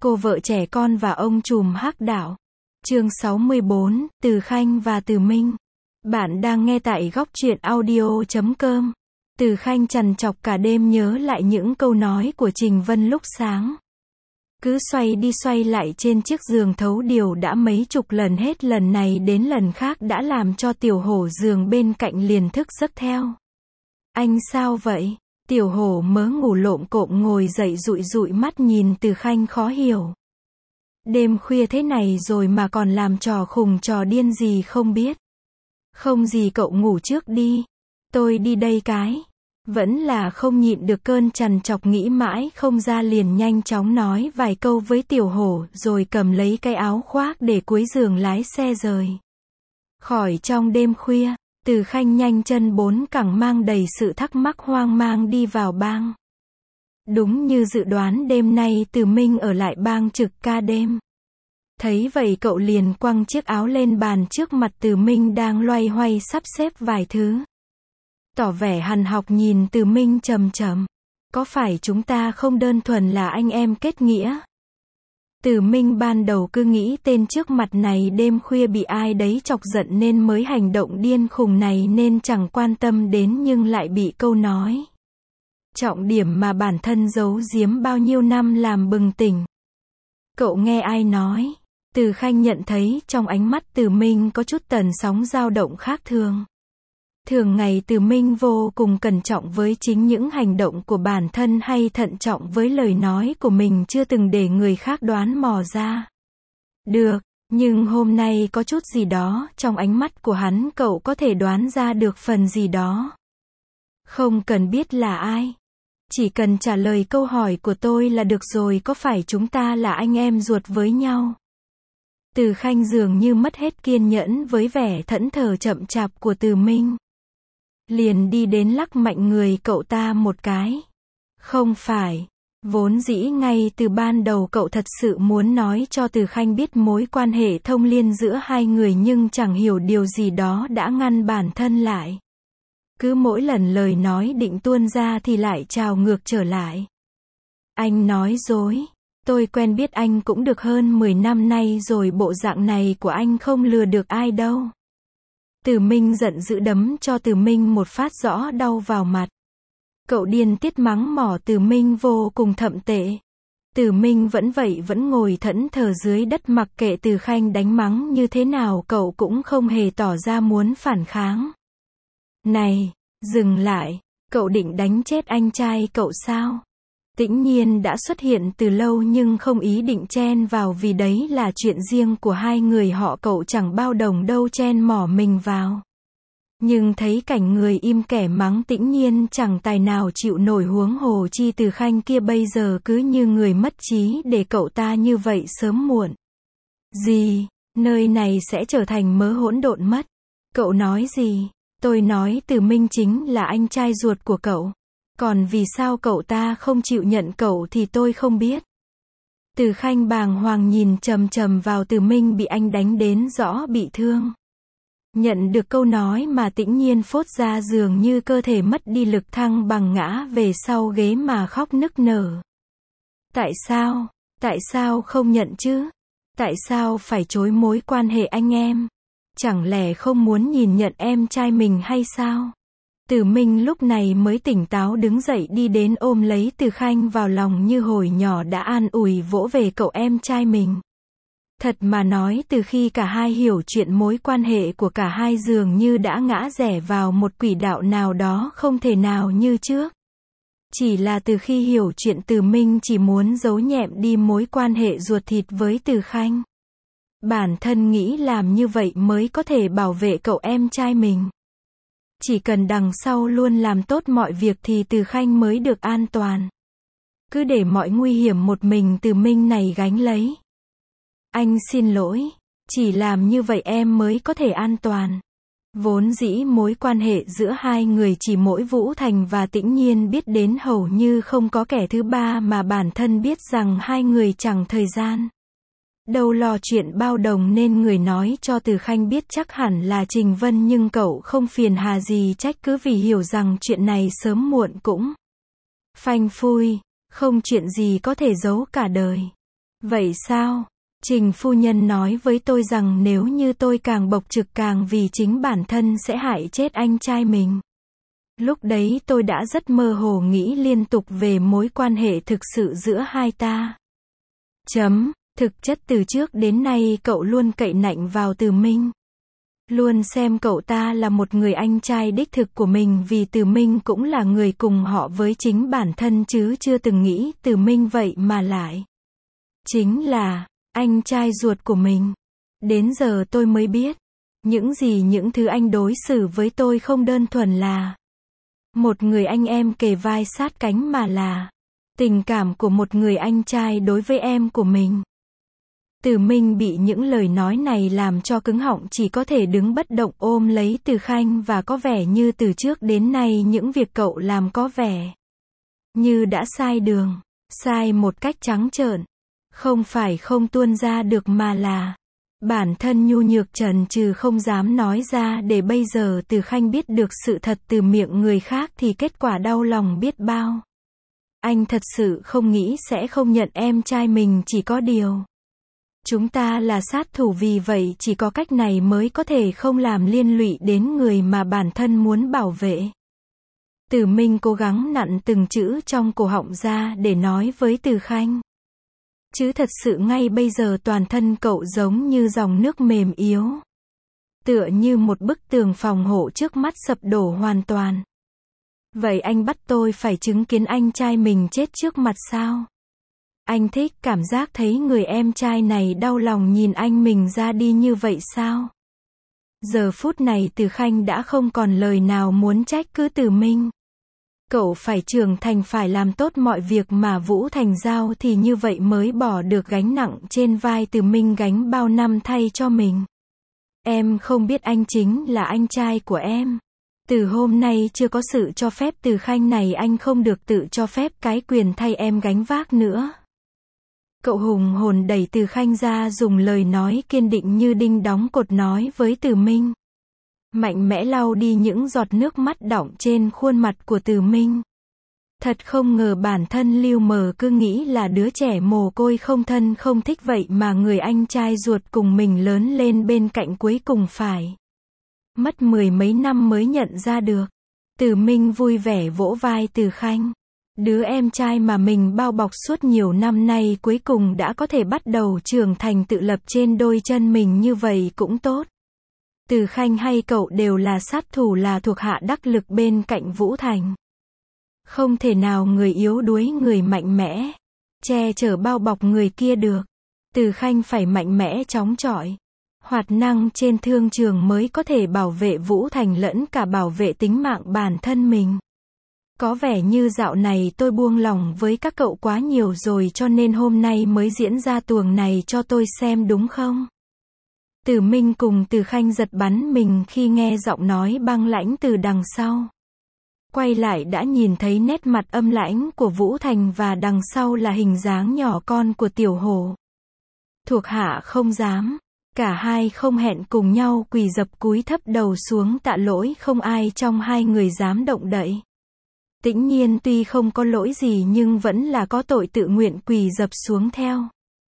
Cô vợ trẻ con và ông trùm hắc đạo. Chương 64, Từ Khanh và Từ Minh. Bạn đang nghe tại góc truyện audio.com. Từ Khanh trằn trọc cả đêm nhớ lại những câu nói của Trình Vân lúc sáng. Cứ xoay đi xoay lại trên chiếc giường thấu điều đã mấy chục lần, hết lần này đến lần khác đã làm cho Tiểu Hổ giường bên cạnh liền thức giấc theo. Anh sao vậy? Tiểu Hổ mớ ngủ lộm cộm ngồi dậy dụi dụi mắt nhìn Từ Khanh khó hiểu. Đêm khuya thế này rồi mà còn làm trò khùng trò điên gì không biết. Không gì cậu ngủ trước đi. Tôi đi đây cái. Vẫn là không nhịn được cơn trằn trọc nghĩ mãi không ra, liền nhanh chóng nói vài câu với Tiểu Hổ rồi cầm lấy cái áo khoác để cuối giường lái xe rời khỏi trong đêm khuya. Từ Khanh nhanh chân bốn cẳng mang đầy sự thắc mắc hoang mang đi vào bang. Đúng như dự đoán, đêm nay Từ Minh ở lại bang trực ca đêm. Thấy vậy cậu liền quăng chiếc áo lên bàn trước mặt Từ Minh đang loay hoay sắp xếp vài thứ. Tỏ vẻ hằn học nhìn Từ Minh trầm trầm. Có phải chúng ta không đơn thuần là anh em kết nghĩa? Từ Minh ban đầu cứ nghĩ tên trước mặt này đêm khuya bị ai đấy chọc giận nên mới hành động điên khùng này nên chẳng quan tâm đến, nhưng lại bị câu nói trọng điểm mà bản thân giấu giếm bao nhiêu năm làm bừng tỉnh. Cậu nghe ai nói? Từ Khanh nhận thấy trong ánh mắt Từ Minh có chút tần sóng dao động khác thường. Thường ngày Từ Minh vô cùng cẩn trọng với chính những hành động của bản thân hay thận trọng với lời nói của mình, chưa từng để người khác đoán mò ra được, nhưng hôm nay có chút gì đó trong ánh mắt của hắn, cậu có thể đoán ra được phần gì đó. Không cần biết là ai, chỉ cần trả lời câu hỏi của tôi là được rồi. Có phải chúng ta là anh em ruột với nhau? Từ Khanh dường như mất hết kiên nhẫn với vẻ thẫn thờ chậm chạp của Từ Minh. Liền đi đến lắc mạnh người cậu ta một cái. Không phải. Vốn dĩ ngay từ ban đầu cậu thật sự muốn nói cho Từ Khanh biết mối quan hệ thông liên giữa hai người, nhưng chẳng hiểu điều gì đó đã ngăn bản thân lại. Cứ mỗi lần lời nói định tuôn ra thì lại trào ngược trở lại. Anh nói dối. Tôi quen biết anh cũng được hơn 10 năm nay rồi, bộ dạng này của anh không lừa được ai đâu. Từ Minh giận dữ đấm cho Từ Minh một phát rõ đau vào mặt. Cậu điên tiết mắng mỏ Từ Minh vô cùng thậm tệ. Từ Minh vẫn vậy, vẫn ngồi thẫn thờ dưới đất mặc kệ Từ Khanh đánh mắng như thế nào, cậu cũng không hề tỏ ra muốn phản kháng. Này, dừng lại, cậu định đánh chết anh trai cậu sao? Tĩnh Nhiên đã xuất hiện từ lâu nhưng không ý định chen vào, vì đấy là chuyện riêng của hai người họ, cậu chẳng bao đồng đâu chen mỏ mình vào. Nhưng thấy cảnh người im kẻ mắng Tĩnh Nhiên chẳng tài nào chịu nổi, huống hồ chi Từ Khanh kia bây giờ cứ như người mất trí để cậu ta như vậy sớm muộn gì, nơi này sẽ trở thành mớ hỗn độn mất. Cậu nói gì? Tôi nói Từ Minh chính là anh trai ruột của cậu. Còn vì sao cậu ta không chịu nhận cậu thì tôi không biết. Từ Khanh bàng hoàng nhìn chằm chằm vào Từ Minh bị anh đánh đến rõ bị thương. Nhận được câu nói mà Tĩnh Nhiên phốt ra, dường như cơ thể mất đi lực thăng bằng ngã về sau ghế mà khóc nức nở. Tại sao không nhận chứ? Tại sao phải chối mối quan hệ anh em? Chẳng lẽ không muốn nhìn nhận em trai mình hay sao? Từ Minh lúc này mới tỉnh táo đứng dậy đi đến ôm lấy Từ Khanh vào lòng, như hồi nhỏ đã an ủi vỗ về cậu em trai mình. Thật mà nói, từ khi cả hai hiểu chuyện, mối quan hệ của cả hai dường như đã ngã rẽ vào một quỹ đạo nào đó không thể nào như trước. Chỉ là từ khi hiểu chuyện, Từ Minh chỉ muốn giấu nhẹm đi mối quan hệ ruột thịt với Từ Khanh. Bản thân nghĩ làm như vậy mới có thể bảo vệ cậu em trai mình. Chỉ cần đằng sau luôn làm tốt mọi việc thì Từ Khanh mới được an toàn. Cứ để mọi nguy hiểm một mình Từ Minh này gánh lấy. Anh xin lỗi, chỉ làm như vậy em mới có thể an toàn. Vốn dĩ mối quan hệ giữa hai người chỉ mỗi Vũ Thành và Tĩnh Nhiên biết đến, hầu như không có kẻ thứ ba, mà bản thân biết rằng hai người chẳng thời gian đâu lo chuyện bao đồng nên người nói cho Từ Khanh biết chắc hẳn là Trình Vân, nhưng cậu không phiền hà gì trách cứ, vì hiểu rằng chuyện này sớm muộn cũng phanh phui, không chuyện gì có thể giấu cả đời. Vậy sao? Trình phu nhân nói với tôi rằng nếu như tôi càng bộc trực càng vì chính bản thân sẽ hại chết anh trai mình. Lúc đấy tôi đã rất mơ hồ nghĩ liên tục về mối quan hệ thực sự giữa hai ta. Thực chất từ trước đến nay cậu luôn cậy nạnh vào Từ Minh. Luôn xem cậu ta là một người anh trai đích thực của mình vì Từ Minh cũng là người cùng họ với chính bản thân chứ chưa từng nghĩ Từ Minh vậy mà lại chính là anh trai ruột của mình. Đến giờ tôi mới biết, những thứ anh đối xử với tôi không đơn thuần là một người anh em kề vai sát cánh mà là tình cảm của một người anh trai đối với em của mình. Từ Minh bị những lời nói này làm cho cứng họng chỉ có thể đứng bất động ôm lấy Từ Khanh và có vẻ như từ trước đến nay những việc cậu làm có vẻ như đã sai đường, sai một cách trắng trợn. Không phải không tuôn ra được mà là bản thân nhu nhược trần trừ không dám nói ra để bây giờ Từ Khanh biết được sự thật từ miệng người khác thì kết quả đau lòng biết bao. Anh thật sự không nghĩ sẽ không nhận em trai mình chỉ có điều. Chúng ta là sát thủ vì vậy chỉ có cách này mới có thể không làm liên lụy đến người mà bản thân muốn bảo vệ. Từ Minh cố gắng nặn từng chữ trong cổ họng ra để nói với Từ Khanh. Chứ thật sự ngay bây giờ toàn thân cậu giống như dòng nước mềm yếu. Tựa như một bức tường phòng hộ trước mắt sập đổ hoàn toàn. Vậy anh bắt tôi phải chứng kiến anh trai mình chết trước mặt sao? Anh thích cảm giác thấy người em trai này đau lòng nhìn anh mình ra đi như vậy sao? Giờ phút này Từ Khanh đã không còn lời nào muốn trách cứ Từ Minh. Cậu phải trưởng thành, phải làm tốt mọi việc mà Vũ Thành giao thì như vậy mới bỏ được gánh nặng trên vai Từ Minh gánh bao năm thay cho mình. Em không biết anh chính là anh trai của em. Từ hôm nay chưa có sự cho phép Từ Khanh này anh không được tự cho phép cái quyền thay em gánh vác nữa. Cậu hùng hồn đẩy Từ Khanh ra dùng lời nói kiên định như đinh đóng cột nói với Từ Minh. Mạnh mẽ lau đi những giọt nước mắt đọng trên khuôn mặt của Từ Minh. Thật không ngờ bản thân Lưu Mờ cứ nghĩ là đứa trẻ mồ côi không thân không thích vậy mà người anh trai ruột cùng mình lớn lên bên cạnh cuối cùng phải mất 10 mấy năm mới nhận ra được. Từ Minh vui vẻ vỗ vai Từ Khanh. Đứa em trai mà mình bao bọc suốt nhiều năm nay cuối cùng đã có thể bắt đầu trưởng thành tự lập trên đôi chân mình như vậy cũng tốt. Từ Khanh hay cậu đều là sát thủ, là thuộc hạ đắc lực bên cạnh Vũ Thành. Không thể nào người yếu đuối người mạnh mẽ che chở bao bọc người kia được. Từ Khanh phải mạnh mẽ chóng chọi, hoạt năng trên thương trường mới có thể bảo vệ Vũ Thành lẫn cả bảo vệ tính mạng bản thân mình. Có vẻ như dạo này tôi buông lỏng với các cậu quá nhiều rồi cho nên hôm nay mới diễn ra tuồng này cho tôi xem đúng không? Từ Minh cùng Từ Khanh giật bắn mình khi nghe giọng nói băng lãnh từ đằng sau. Quay lại đã nhìn thấy nét mặt âm lãnh của Vũ Thành và đằng sau là hình dáng nhỏ con của Tiểu Hổ. Thuộc hạ không dám. Cả hai không hẹn cùng nhau quỳ dập cúi thấp đầu xuống tạ lỗi, không ai trong hai người dám động đậy. Tĩnh Nhiên tuy không có lỗi gì nhưng vẫn là có tội tự nguyện quỳ dập xuống theo.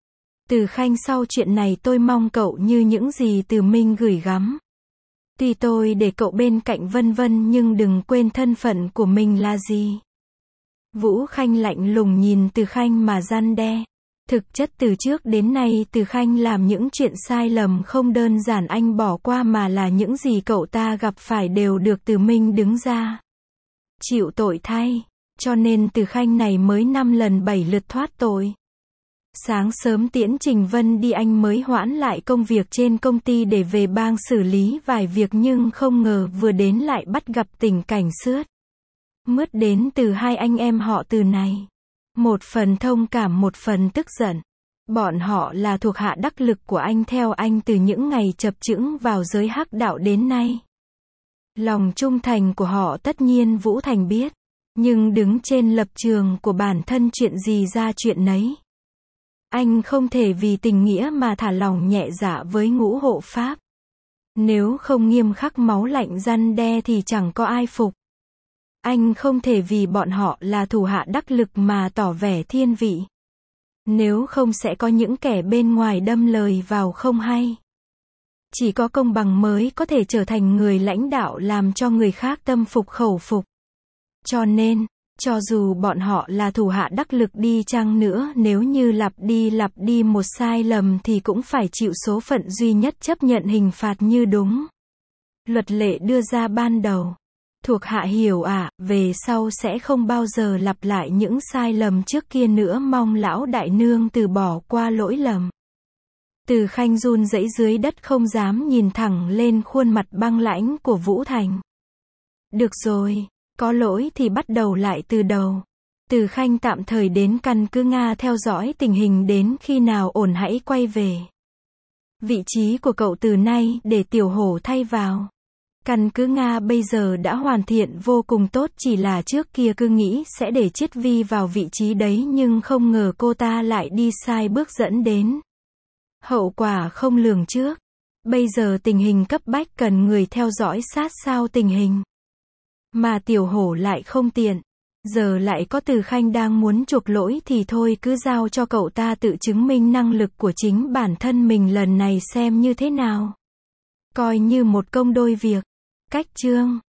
Từ Khanh, sau chuyện này tôi mong cậu như những gì Từ Minh gửi gắm. Tuy tôi để cậu bên cạnh vân vân nhưng đừng quên thân phận của mình là gì. Vũ Khanh lạnh lùng nhìn Từ Khanh mà răn đe. Thực chất từ trước đến nay Từ Khanh làm những chuyện sai lầm không đơn giản anh bỏ qua mà là những gì cậu ta gặp phải đều được Từ Minh đứng ra chịu tội thay. Cho nên Từ Khanh này mới 5 lần 7 lượt thoát tội. Sáng sớm tiễn Trình Vân đi anh mới hoãn lại công việc trên công ty để về bang xử lý vài việc nhưng không ngờ vừa đến lại bắt gặp tình cảnh sướt mướt đến từ hai anh em họ Từ này. Một phần thông cảm một phần tức giận. Bọn họ là thuộc hạ đắc lực của anh theo anh từ những ngày chập chững vào giới hắc đạo đến nay. Lòng trung thành của họ tất nhiên Vũ Thành biết. Nhưng đứng trên lập trường của bản thân chuyện gì ra chuyện nấy. Anh không thể vì tình nghĩa mà thả lỏng nhẹ dạ với Ngũ hộ pháp. Nếu không nghiêm khắc máu lạnh răn đe thì chẳng có ai phục. Anh không thể vì bọn họ là thủ hạ đắc lực mà tỏ vẻ thiên vị. Nếu không sẽ có những kẻ bên ngoài đâm lời vào không hay. Chỉ có công bằng mới có thể trở thành người lãnh đạo làm cho người khác tâm phục khẩu phục. Cho nên, cho dù bọn họ là thủ hạ đắc lực đi chăng nữa, nếu như lặp đi một sai lầm thì cũng phải chịu số phận duy nhất chấp nhận hình phạt như đúng luật lệ đưa ra ban đầu. Thuộc hạ hiểu ạ, về sau sẽ không bao giờ lặp lại những sai lầm trước kia nữa, mong lão đại nương từ bỏ qua lỗi lầm. Từ Khanh run rẩy dưới đất không dám nhìn thẳng lên khuôn mặt băng lãnh của Vũ Thành. Được rồi, có lỗi thì bắt đầu lại từ đầu. Từ Khanh tạm thời đến căn cứ Nga theo dõi tình hình, đến khi nào ổn hãy quay về. Vị trí của cậu từ nay để Tiểu Hổ thay vào. Căn cứ Nga bây giờ đã hoàn thiện vô cùng tốt, chỉ là trước kia cứ nghĩ sẽ để Chiết Vi vào vị trí đấy, nhưng không ngờ cô ta lại đi sai bước dẫn đến hậu quả không lường trước. Bây giờ tình hình cấp bách cần người theo dõi sát sao tình hình. Mà Tiểu Hổ lại không tiện. Giờ lại có Từ Khanh đang muốn chuộc lỗi thì thôi, cứ giao cho cậu ta tự chứng minh năng lực của chính bản thân mình lần này xem như thế nào. Coi như một công đôi việc. Cách chương